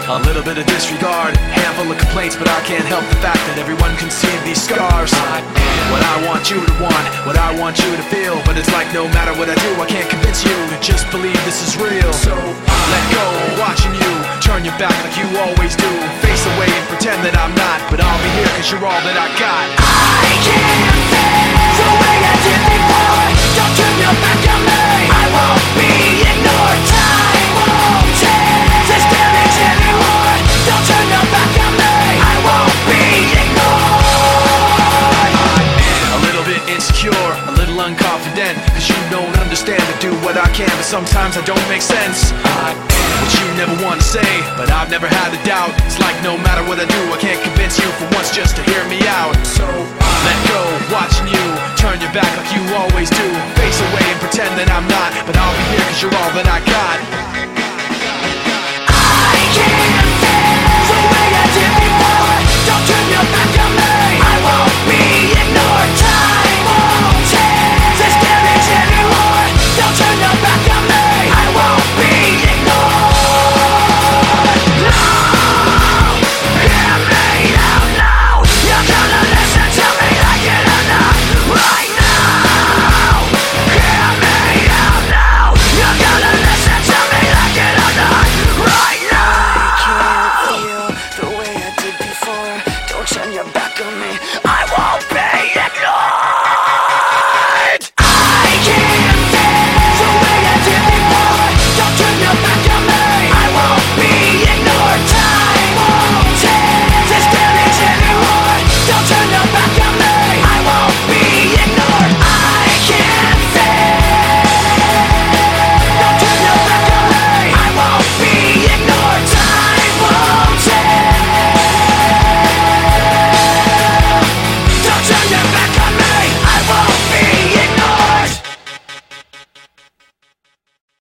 a little bit of disregard, handful of complaints, but I can't help the fact that everyone can see these scars. What I want you to want, what I want you to feel, but it's like no matter what I do, I can't convince you to just believe this is real. So let go, watching you turn your back like you always do, face away and pretend that I'm not, but I'll be here cause you're all that I got. I can't face the way I did before. Don't turn your back on me, I won't be ignored. Time won't change this damage anymore. Don't turn your back on me, I won't be ignored. A little bit insecure, a little unconfident, cause you don't understand. I do what I can, but sometimes I don't make sense. What you never want to say, but I've never had a doubt. It's like no matter what I do, I can't convince you for once just to hear me out. So let go, watching you turn your back like you always do, face away and pretend that I'm not, but I'll be here cause you're all that I got.